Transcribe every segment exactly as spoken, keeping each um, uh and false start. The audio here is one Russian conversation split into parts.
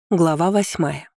Глава восьмая.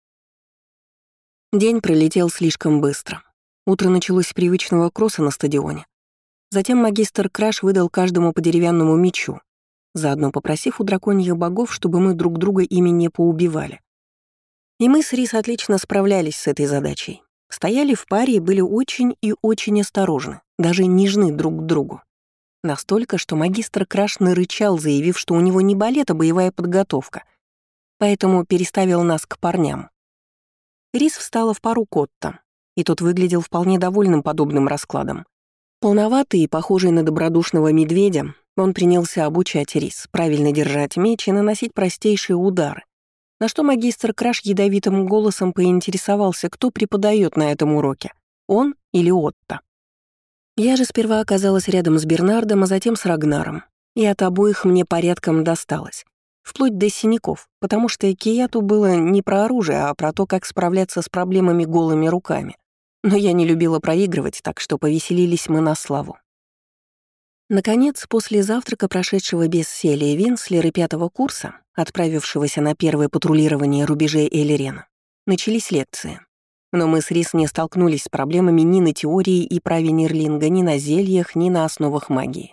День пролетел слишком быстро. Утро началось с привычного кросса на стадионе. Затем магистр Краш выдал каждому по деревянному мечу, заодно попросив у драконьих богов, чтобы мы друг друга ими не поубивали. И мы с Рис отлично справлялись с этой задачей. Стояли в паре и были очень и очень осторожны, даже нежны друг к другу. Настолько, что магистр Краш нарычал, заявив, что у него не балет, а боевая подготовка — поэтому переставил нас к парням. Рис встала в пару Котта, и тот выглядел вполне довольным подобным раскладом. Полноватый и похожий на добродушного медведя, он принялся обучать Рис правильно держать меч и наносить простейшие удары, на что магистр Краш ядовитым голосом поинтересовался, кто преподает на этом уроке, он или Отто. Я же сперва оказалась рядом с Бернардом, а затем с Рагнаром, и от обоих мне порядком досталось. Вплоть до синяков, потому что Кияту было не про оружие, а про то, как справляться с проблемами голыми руками. Но я не любила проигрывать, так что повеселились мы на славу. Наконец, после завтрака, прошедшего без Селии Винслера пятого курса, отправившегося на первое патрулирование рубежей Эллирена, начались лекции. Но мы с Рис не столкнулись с проблемами ни на теории и праве Нирлинга, ни на зельях, ни на основах магии.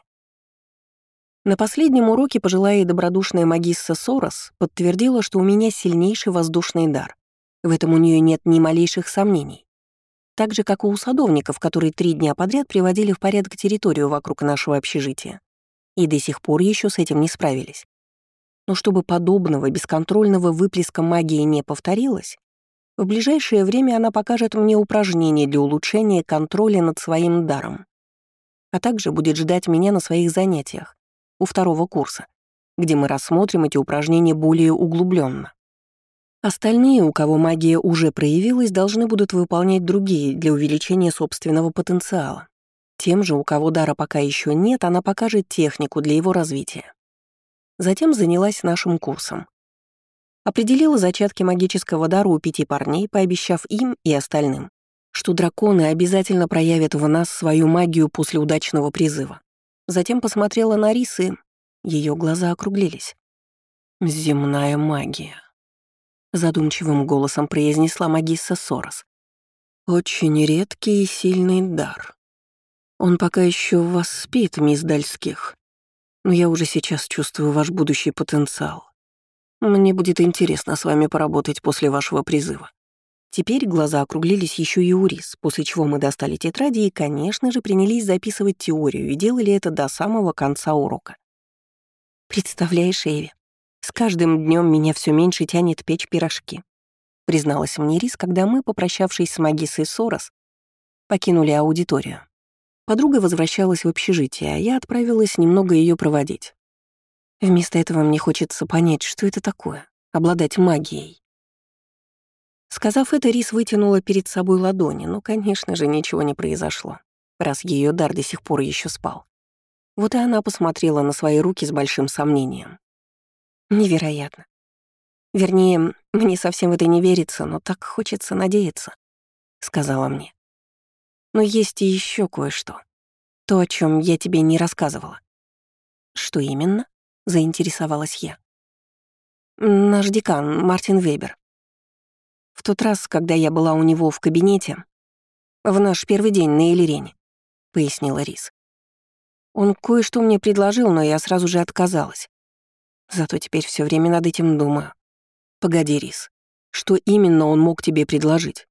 На последнем уроке пожилая и добродушная магисса Сорос подтвердила, что у меня сильнейший воздушный дар. В этом у нее нет ни малейших сомнений. Так же, как и у садовников, которые три дня подряд приводили в порядок территорию вокруг нашего общежития. И до сих пор еще с этим не справились. Но чтобы подобного бесконтрольного выплеска магии не повторилось, в ближайшее время она покажет мне упражнения для улучшения контроля над своим даром. А также будет ждать меня на своих занятиях у второго курса, где мы рассмотрим эти упражнения более углубленно. Остальные, у кого магия уже проявилась, должны будут выполнять другие для увеличения собственного потенциала. Тем же, у кого дара пока еще нет, она покажет технику для его развития. Затем занялась нашим курсом. Определила зачатки магического дара у пяти парней, пообещав им и остальным, что драконы обязательно проявят в нас свою магию после удачного призыва. Затем посмотрела на Рис, и ее глаза округлились. «Земная магия», — задумчивым голосом произнесла магисса Сорос. «Очень редкий и сильный дар. Он пока еще в вас спит, мисс Дальских, но я уже сейчас чувствую ваш будущий потенциал. Мне будет интересно с вами поработать после вашего призыва». Теперь глаза округлились еще и у Рис, после чего мы достали тетради и, конечно же, принялись записывать теорию и делали это до самого конца урока. «Представляешь, Эви, с каждым днем меня все меньше тянет печь пирожки», призналась мне Рис, когда мы, попрощавшись с магиссой Сорос, покинули аудиторию. Подруга возвращалась в общежитие, а я отправилась немного ее проводить. Вместо этого мне хочется понять, что это такое — обладать магией. Сказав это, Рис вытянула перед собой ладони, но, конечно же, ничего не произошло, раз ее дар до сих пор еще спал. Вот и она посмотрела на свои руки с большим сомнением. Невероятно. Вернее, мне совсем в это не верится, но так хочется надеяться, сказала мне. Но есть и еще кое-что. То, о чем я тебе не рассказывала. Что именно? Заинтересовалась я. Наш декан, Мартин Вебер. В тот раз, когда я была у него в кабинете, в наш первый день на Эллирене, пояснила Рис. Он кое-что мне предложил, но я сразу же отказалась. Зато теперь все время над этим думаю. Погоди, Рис, что именно он мог тебе предложить?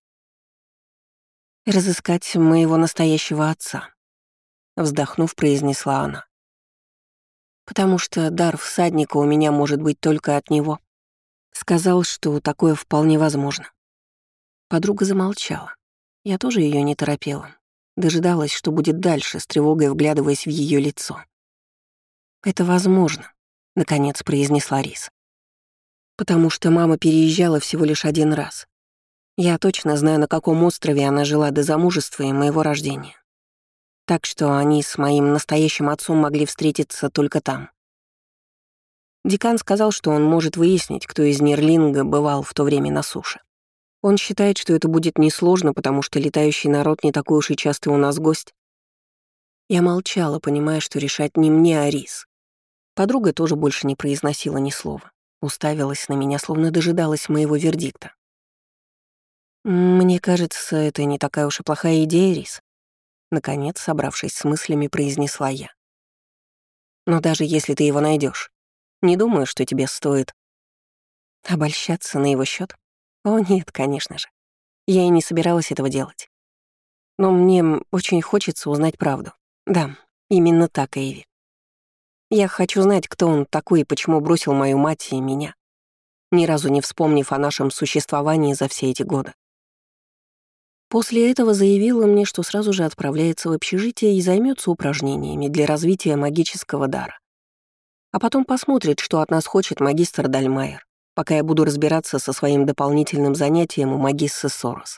Разыскать моего настоящего отца, вздохнув, произнесла она. Потому что дар всадника у меня может быть только от него. Сказал, что такое вполне возможно. Подруга замолчала. Я тоже ее не торопила. Дожидалась, что будет дальше, с тревогой вглядываясь в ее лицо. «Это возможно», — наконец произнесла Рис. «Потому что мама переезжала всего лишь один раз. Я точно знаю, на каком острове она жила до замужества и моего рождения. Так что они с моим настоящим отцом могли встретиться только там. Декан сказал, что он может выяснить, кто из Нирлинга бывал в то время на суше. Он считает, что это будет несложно, потому что летающий народ не такой уж и частый у нас гость». Я молчала, понимая, что решать не мне, а Рис. Подруга тоже больше не произносила ни слова. Уставилась на меня, словно дожидалась моего вердикта. «Мне кажется, это не такая уж и плохая идея, Рис», — наконец, собравшись с мыслями, произнесла я. «Но даже если ты его найдешь, не думаю, что тебе стоит обольщаться на его счет. О нет, конечно же. Я и не собиралась этого делать. Но мне очень хочется узнать правду. Да, именно так, Эйви. Я хочу знать, кто он такой и почему бросил мою мать и меня, ни разу не вспомнив о нашем существовании за все эти годы. После этого заявила мне, что сразу же отправляется в общежитие и займется упражнениями для развития магического дара. А потом посмотрит, что от нас хочет магистр Дальмайер, пока я буду разбираться со своим дополнительным занятием у магиссы Сорос.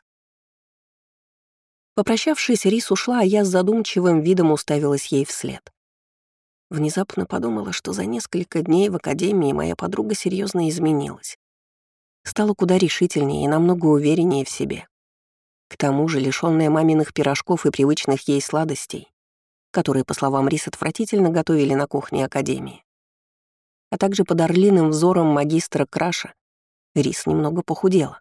Попрощавшись, Рис ушла, а я с задумчивым видом уставилась ей вслед. Внезапно подумала, что за несколько дней в академии моя подруга серьезно изменилась. Стала куда решительнее и намного увереннее в себе. К тому же, лишённая маминых пирожков и привычных ей сладостей, которые, по словам Рис, отвратительно готовили на кухне академии, а также под орлиным взором магистра Краша, Рис немного похудела.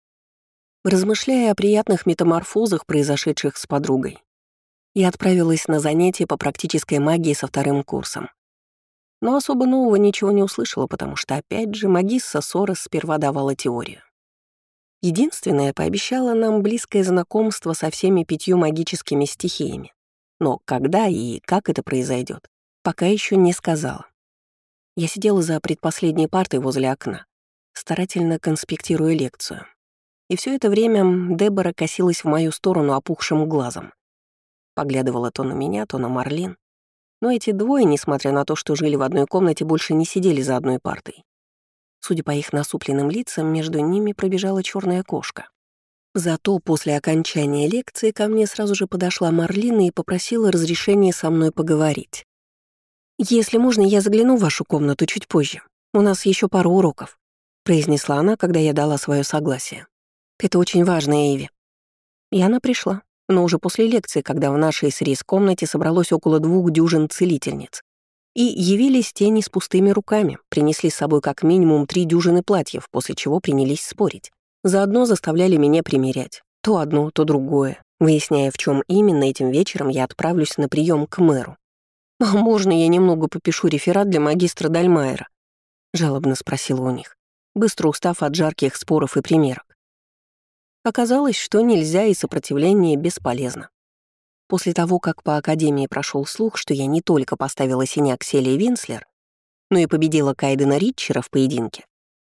Размышляя о приятных метаморфозах, произошедших с подругой, я отправилась на занятия по практической магии со вторым курсом. Но особо нового ничего не услышала, потому что, опять же, магисса Сорос сперва давала теорию. Единственное, пообещала нам близкое знакомство со всеми пятью магическими стихиями. Но когда и как это произойдет, пока еще не сказала. Я сидела за предпоследней партой возле окна, старательно конспектируя лекцию. И все это время Дебора косилась в мою сторону опухшим глазом. Поглядывала то на меня, то на Марлин. Но эти двое, несмотря на то, что жили в одной комнате, больше не сидели за одной партой. Судя по их насупленным лицам, между ними пробежала черная кошка. Зато после окончания лекции ко мне сразу же подошла Марлина и попросила разрешения со мной поговорить. «Если можно, я загляну в вашу комнату чуть позже. У нас еще пара уроков», — произнесла она, когда я дала свое согласие. «Это очень важно, Эйви». И она пришла, но уже после лекции, когда в нашей с Рис комнате собралось около двух дюжин целительниц. И явились тени с пустыми руками, принесли с собой как минимум три дюжины платьев, после чего принялись спорить. Заодно заставляли меня примерять то одно, то другое, выясняя, в чем именно этим вечером я отправлюсь на прием к мэру. «А можно я немного попишу реферат для магистра Дальмайера?» — жалобно спросила у них, быстро устав от жарких споров и примерок. Оказалось, что нельзя и сопротивление бесполезно. После того, как по Академии прошел слух, что я не только поставила синяк Селии Винслер, но и победила Кайдена Ритчера в поединке,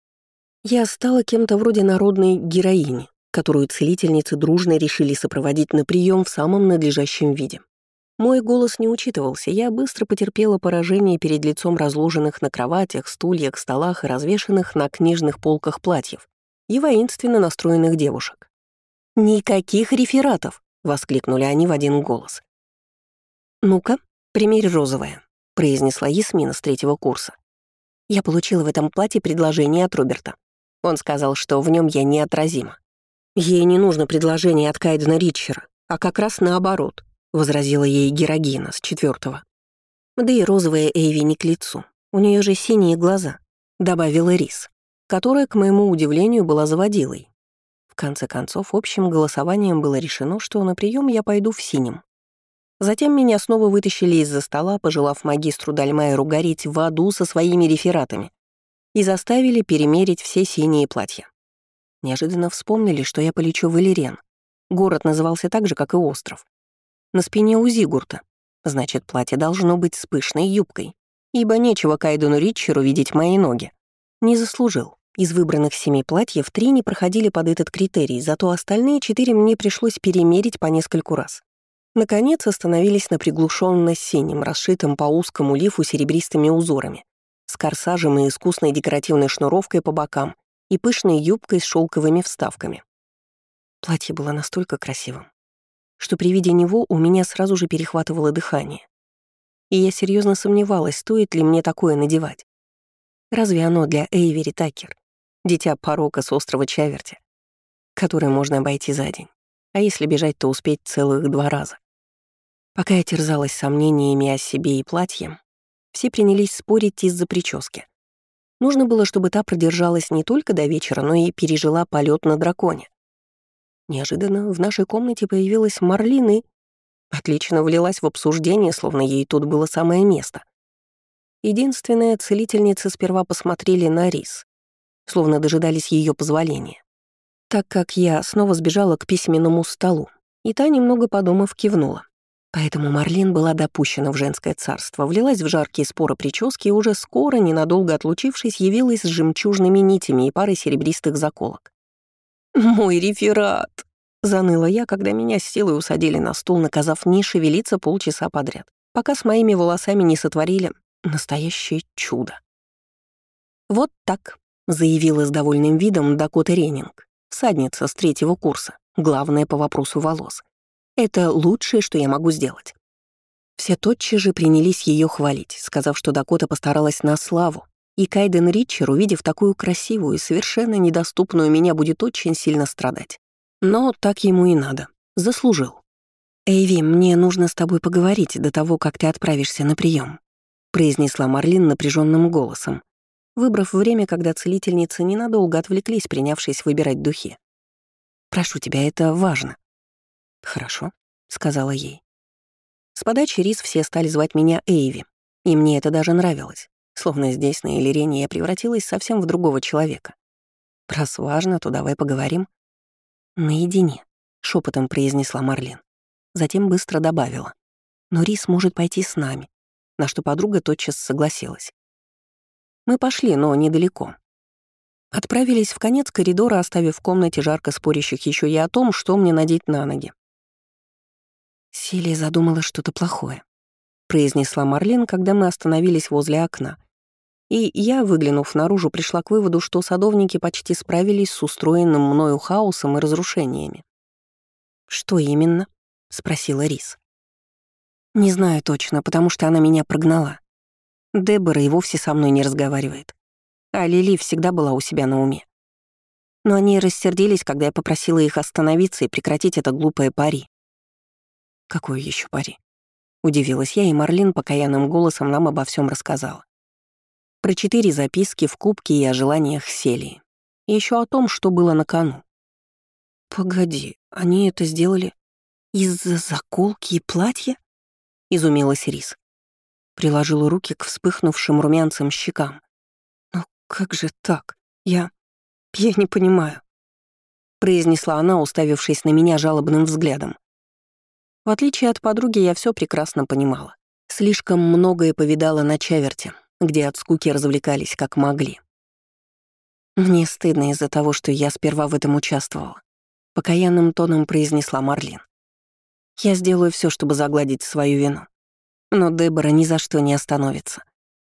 я стала кем-то вроде народной героини, которую целительницы дружно решили сопроводить на прием в самом надлежащем виде. Мой голос не учитывался, я быстро потерпела поражение перед лицом разложенных на кроватях, стульях, столах и развешанных на книжных полках платьев и воинственно настроенных девушек. «Никаких рефератов!» — воскликнули они в один голос. «Ну-ка, примерь розовое», — произнесла Ясмина с третьего курса. «Я получила в этом платье предложение от Роберта. Он сказал, что в нем я неотразима». «Ей не нужно предложение от Кайдена Ритчера, а как раз наоборот», — возразила ей Герогина с четвертого. «Да и розовая Эйви не к лицу. У нее же синие глаза», — добавила Рис, которая, к моему удивлению, была заводилой. В конце концов, общим голосованием было решено, что на прием я пойду в синем. Затем меня снова вытащили из-за стола, пожелав магистру Дальмайеру гореть в аду со своими рефератами, и заставили перемерить все синие платья. Неожиданно вспомнили, что я полечу в Элирен. Город назывался так же, как и остров. На спине у Зигурта. Значит, платье должно быть с пышной юбкой, ибо нечего Кайдену Ритчеру видеть мои ноги. Не заслужил. Из выбранных семи платьев три не проходили под этот критерий, зато остальные четыре мне пришлось перемерить по нескольку раз. Наконец остановились на приглушенно-синем, расшитом по узкому лифу серебристыми узорами, с корсажем и искусной декоративной шнуровкой по бокам и пышной юбкой с шелковыми вставками. Платье было настолько красивым, что при виде него у меня сразу же перехватывало дыхание. И я серьезно сомневалась, стоит ли мне такое надевать. Разве оно для Эйвери Такер, дитя порока с острова Чаверти, которое можно обойти за день, а если бежать, то успеть целых два раза? Пока я терзалась сомнениями о себе и платье, все принялись спорить из-за прически. Нужно было, чтобы та продержалась не только до вечера, но и пережила полет на драконе. Неожиданно в нашей комнате появилась Марлин и отлично влилась в обсуждение, словно ей тут было самое место. Единственная целительница сперва посмотрели на Рис, словно дожидались ее позволения, так как я снова сбежала к письменному столу, и та, немного подумав, кивнула. Поэтому Марлин была допущена в женское царство, влилась в жаркие споры прически и уже скоро, ненадолго отлучившись, явилась с жемчужными нитями и парой серебристых заколок. «Мой реферат!» — заныла я, когда меня с силой усадили на стул, наказав не шевелиться полчаса подряд, пока с моими волосами не сотворили настоящее чудо. «Вот так», — заявила с довольным видом Дакота Реннинг, всадница с третьего курса, главная по вопросу волос. «Это лучшее, что я могу сделать». Все тотчас же принялись ее хвалить, сказав, что Дакота постаралась на славу, и Кайден Ритчер, увидев такую красивую и совершенно недоступную меня, будет очень сильно страдать. Но так ему и надо. Заслужил. «Эйви, мне нужно с тобой поговорить до того, как ты отправишься на прием, произнесла Марлин напряженным голосом, выбрав время, когда целительницы ненадолго отвлеклись, принявшись выбирать духи. «Прошу тебя, это важно». «Хорошо», — сказала ей. С подачи Рис все стали звать меня Эйви, и мне это даже нравилось, словно здесь, на Элирене, я превратилась совсем в другого человека. «Раз важно, то давай поговорим». «Наедине», — шепотом произнесла Марлин. Затем быстро добавила. «Но Рис может пойти с нами», на что подруга тотчас согласилась. Мы пошли, но недалеко. Отправились в конец коридора, оставив в комнате жарко спорящих еще и о том, что мне надеть на ноги. «Селия задумала что-то плохое», — произнесла Марлин, когда мы остановились возле окна. И я, выглянув наружу, пришла к выводу, что садовники почти справились с устроенным мною хаосом и разрушениями. «Что именно?» — спросила Рис. «Не знаю точно, потому что она меня прогнала. Дебора и вовсе со мной не разговаривает. А Лили всегда была у себя на уме. Но они рассердились, когда я попросила их остановиться и прекратить это глупое пари». «Какое еще пари?» — удивилась я, и Марлин покаянным голосом нам обо всем рассказала. Про четыре записки в кубке и о желаниях Селии. И еще о том, что было на кону. «Погоди, они это сделали из-за заколки и платья?» — изумилась Рис. Приложила руки к вспыхнувшим румянцам щекам. «Но как же так? Я... я не понимаю», — произнесла она, уставившись на меня жалобным взглядом. В отличие от подруги, я все прекрасно понимала. Слишком многое повидала на Чаверте, где от скуки развлекались как могли. «Мне стыдно из-за того, что я сперва в этом участвовала», — покаянным тоном произнесла Марлин. «Я сделаю все, чтобы загладить свою вину. Но Дебора ни за что не остановится».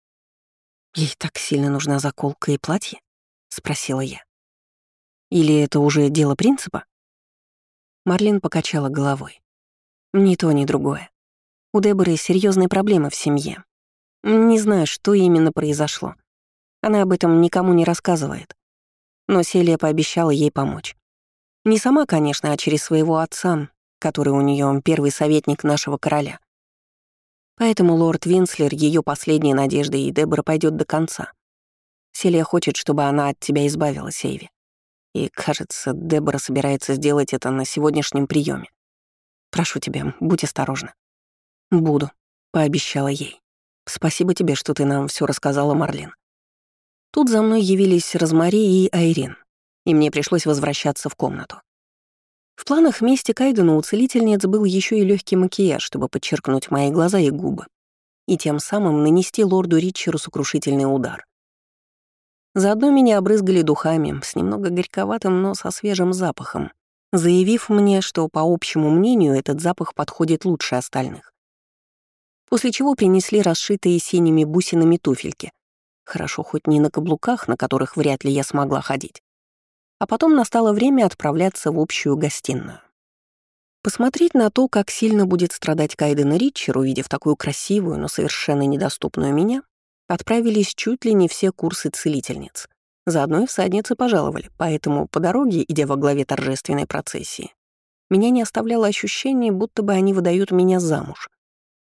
«Ей так сильно нужна заколка и платье?» — спросила я. «Или это уже дело принципа?» Марлин покачала головой. «Ни то, ни другое. У Деборы серьезные проблемы в семье. Не знаю, что именно произошло. Она об этом никому не рассказывает. Но Селия пообещала ей помочь. Не сама, конечно, а через своего отца, который у нее первый советник нашего короля. Поэтому лорд Винслер — ее последняя надежда, и Дебора пойдет до конца. Селия хочет, чтобы она от тебя избавилась, Эйви. И, кажется, Дебора собирается сделать это на сегодняшнем приеме. Прошу тебя, будь осторожна». «Буду», — пообещала ей. «Спасибо тебе, что ты нам все рассказала, Марлин». Тут за мной явились Розмари и Айрин, и мне пришлось возвращаться в комнату. В планах мести Кайдена у целительниц был еще и легкий макияж, чтобы подчеркнуть мои глаза и губы, и тем самым нанести лорду Ритчеру сокрушительный удар. Заодно меня обрызгали духами, с немного горьковатым, но со свежим запахом, заявив мне, что, по общему мнению, этот запах подходит лучше остальных. После чего принесли расшитые синими бусинами туфельки. Хорошо, хоть не на каблуках, на которых вряд ли я смогла ходить. А потом настало время отправляться в общую гостиную. Посмотреть на то, как сильно будет страдать Кайден Ритчер, увидев такую красивую, но совершенно недоступную меня, отправились чуть ли не все курсы целительниц. Заодно и всадницы пожаловали, поэтому по дороге, идя во главе торжественной процессии, меня не оставляло ощущение, будто бы они выдают меня замуж.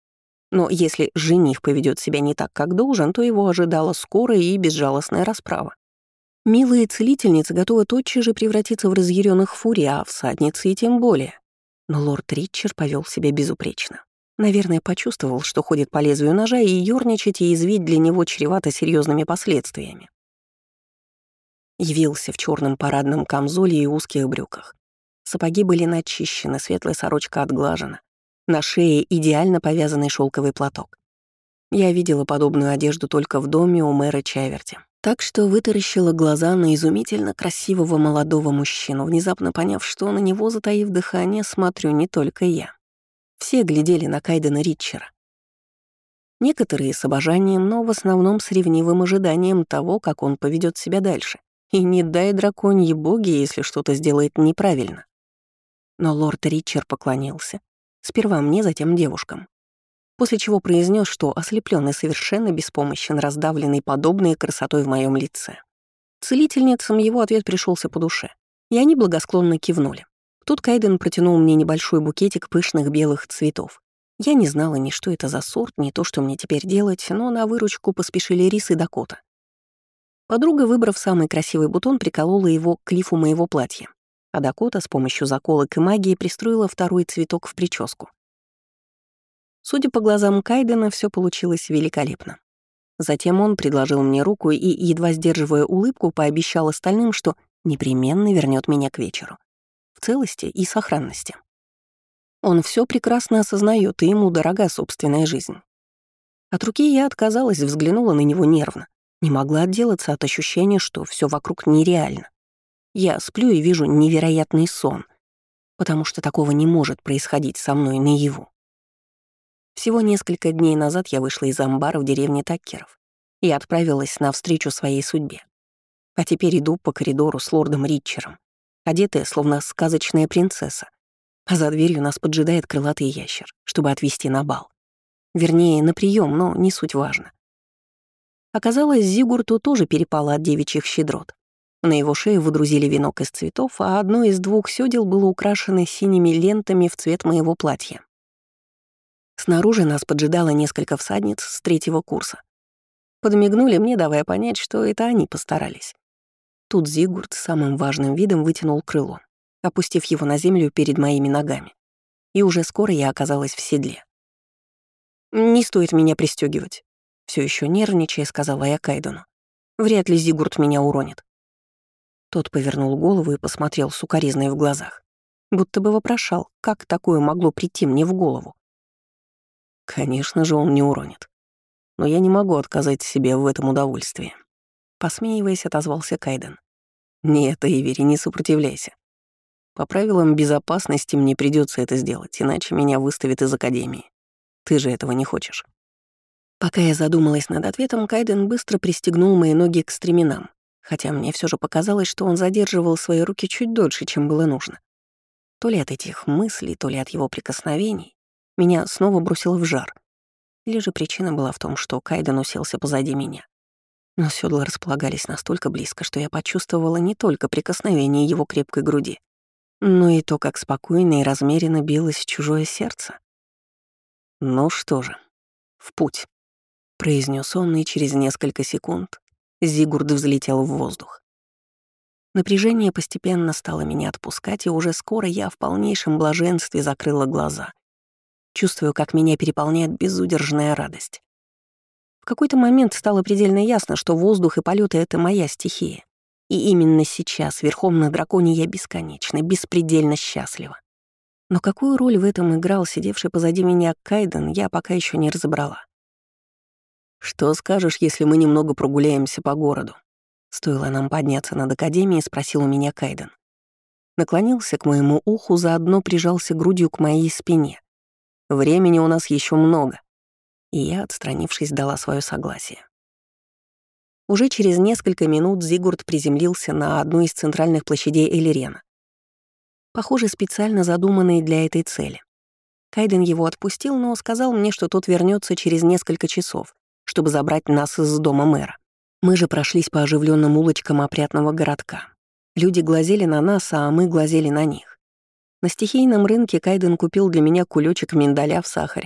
Но если жених поведет себя не так, как должен, то его ожидала скорая и безжалостная расправа. Милые целительницы готовы тотчас же превратиться в разъяренных фурий, а всадницы и тем более. Но лорд Ричард повел себя безупречно. Наверное, почувствовал, что ходит по лезвию ножа, и ёрничать и извить для него чревато серьезными последствиями. Явился в черном парадном камзоле и узких брюках. Сапоги были начищены, светлая сорочка отглажена. На шее идеально повязанный шелковый платок. Я видела подобную одежду только в доме у мэра Чаверти. Так что вытаращила глаза на изумительно красивого молодого мужчину, внезапно поняв, что на него, затаив дыхание, смотрю не только я. Все глядели на Кайдена Ричера. Некоторые с обожанием, но в основном с ревнивым ожиданием того, как он поведет себя дальше. И не дай драконьи боги, если что-то сделает неправильно. Но лорд Ричард поклонился. Сперва мне, затем девушкам. После чего произнес, что ослеплённый совершенно беспомощен, раздавленный подобной красотой в моем лице. Целительницам его ответ пришелся по душе, и они благосклонно кивнули. Тут Кайден протянул мне небольшой букетик пышных белых цветов. Я не знала ни что это за сорт, ни то, что мне теперь делать, но на выручку поспешили Рис и Дакота. Подруга, выбрав самый красивый бутон, приколола его к лифу моего платья, а Дакота с помощью заколок и магии пристроила второй цветок в прическу. Судя по глазам Кайдена, все получилось великолепно. Затем он предложил мне руку и, едва сдерживая улыбку, пообещал остальным, что непременно вернет меня к вечеру. В целости и сохранности. Он все прекрасно осознает, и ему дорога собственная жизнь. От руки я отказалась, взглянула на него нервно. Не могла отделаться от ощущения, что все вокруг нереально. Я сплю и вижу невероятный сон, потому что такого не может происходить со мной наяву. Всего несколько дней назад я вышла из амбара в деревне Таккеров и отправилась навстречу своей судьбе. А теперь иду по коридору с лордом Ричером, одетая, словно сказочная принцесса, а за дверью нас поджидает крылатый ящер, чтобы отвезти на бал. Вернее, на прием, но не суть важно. Оказалось, Зигурту тоже перепало от девичьих щедрот. На его шее выдрузили венок из цветов, а одно из двух сёдел было украшено синими лентами в цвет моего платья. Снаружи нас поджидало несколько всадниц с третьего курса. Подмигнули мне, давая понять, что это они постарались. Тут Зигурд с самым важным видом вытянул крыло, опустив его на землю перед моими ногами. И уже скоро я оказалась в седле. «Не стоит меня пристёгивать», — всё ещё нервничая, сказала я Кайдену. «Вряд ли Зигурд меня уронит». Тот повернул голову и посмотрел с укоризной в глазах, будто бы вопрошал, как такое могло прийти мне в голову. Конечно же, он не уронит. Но я не могу отказать себе в этом удовольствии. Посмеиваясь, отозвался Кайден. Нет, Эйвери, не сопротивляйся. По правилам безопасности мне придется это сделать, иначе меня выставят из академии. Ты же этого не хочешь. Пока я задумалась над ответом, Кайден быстро пристегнул мои ноги к стременам, хотя мне все же показалось, что он задерживал свои руки чуть дольше, чем было нужно. То ли от этих мыслей, то ли от его прикосновений меня снова бросило в жар. Или же причина была в том, что Кайден уселся позади меня. Но седла располагались настолько близко, что я почувствовала не только прикосновение его крепкой груди, но и то, как спокойно и размеренно билось чужое сердце. «Ну что же, в путь», — произнес он, и через несколько секунд Зигурд взлетел в воздух. Напряжение постепенно стало меня отпускать, и уже скоро я в полнейшем блаженстве закрыла глаза. Чувствую, как меня переполняет безудержная радость. В какой-то момент стало предельно ясно, что воздух и полеты — это моя стихия. И именно сейчас, верхом на драконе, я бесконечно, беспредельно счастлива. Но какую роль в этом играл сидевший позади меня Кайден, я пока еще не разобрала. «Что скажешь, если мы немного прогуляемся по городу?» Стоило нам подняться над академией, спросил у меня Кайден. Наклонился к моему уху, заодно прижался грудью к моей спине. Времени у нас еще много. И я, отстранившись, дала свое согласие. Уже через несколько минут Зигурд приземлился на одну из центральных площадей Элирена, похоже, специально задуманной для этой цели. Кайден его отпустил, но сказал мне, что тот вернется через несколько часов, чтобы забрать нас из дома мэра. Мы же прошлись по оживленным улочкам опрятного городка. Люди глазели на нас, а мы глазели на них. На стихийном рынке Кайден купил для меня кулечек миндаля в сахаре,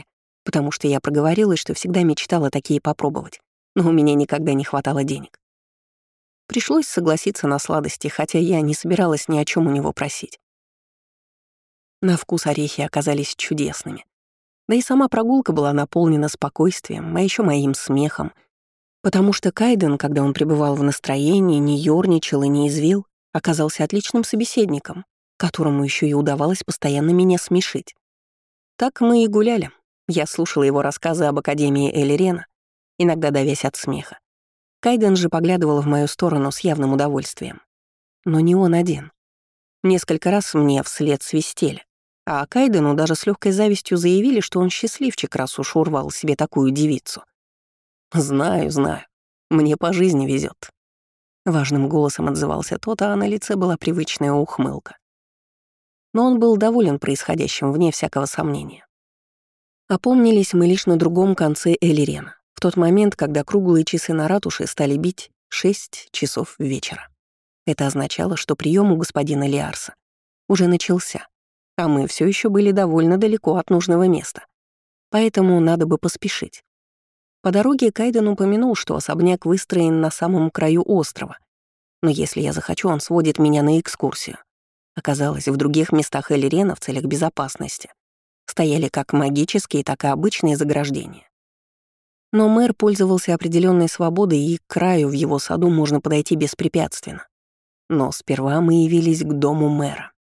потому что я проговорилась, что всегда мечтала такие попробовать, но у меня никогда не хватало денег. Пришлось согласиться на сладости, хотя я не собиралась ни о чем у него просить. На вкус орехи оказались чудесными. Да и сама прогулка была наполнена спокойствием, а еще моим смехом, потому что Кайден, когда он пребывал в настроении, не ёрничал и не извил, оказался отличным собеседником, которому еще и удавалось постоянно меня смешить. Так мы и гуляли. Я слушала его рассказы об Академии Элирена, иногда давясь от смеха. Кайден же поглядывал в мою сторону с явным удовольствием. Но не он один. Несколько раз мне вслед свистели, а Кайдену даже с легкой завистью заявили, что он счастливчик, раз уж урвал себе такую девицу. «Знаю, знаю. Мне по жизни везет. Важным голосом отзывался тот, а на лице была привычная ухмылка. Но он был доволен происходящим, вне всякого сомнения. Опомнились мы лишь на другом конце Элирена, в тот момент, когда круглые часы на ратуше стали бить шесть часов вечера. Это означало, что прием у господина Лиарса уже начался, а мы все еще были довольно далеко от нужного места. Поэтому надо бы поспешить. По дороге Кайден упомянул, что особняк выстроен на самом краю острова, но если я захочу, он сводит меня на экскурсию. Оказалось, в других местах Элирена в целях безопасности стояли как магические, так и обычные заграждения. Но мэр пользовался определенной свободой, и к краю в его саду можно подойти беспрепятственно. Но сперва мы явились к дому мэра.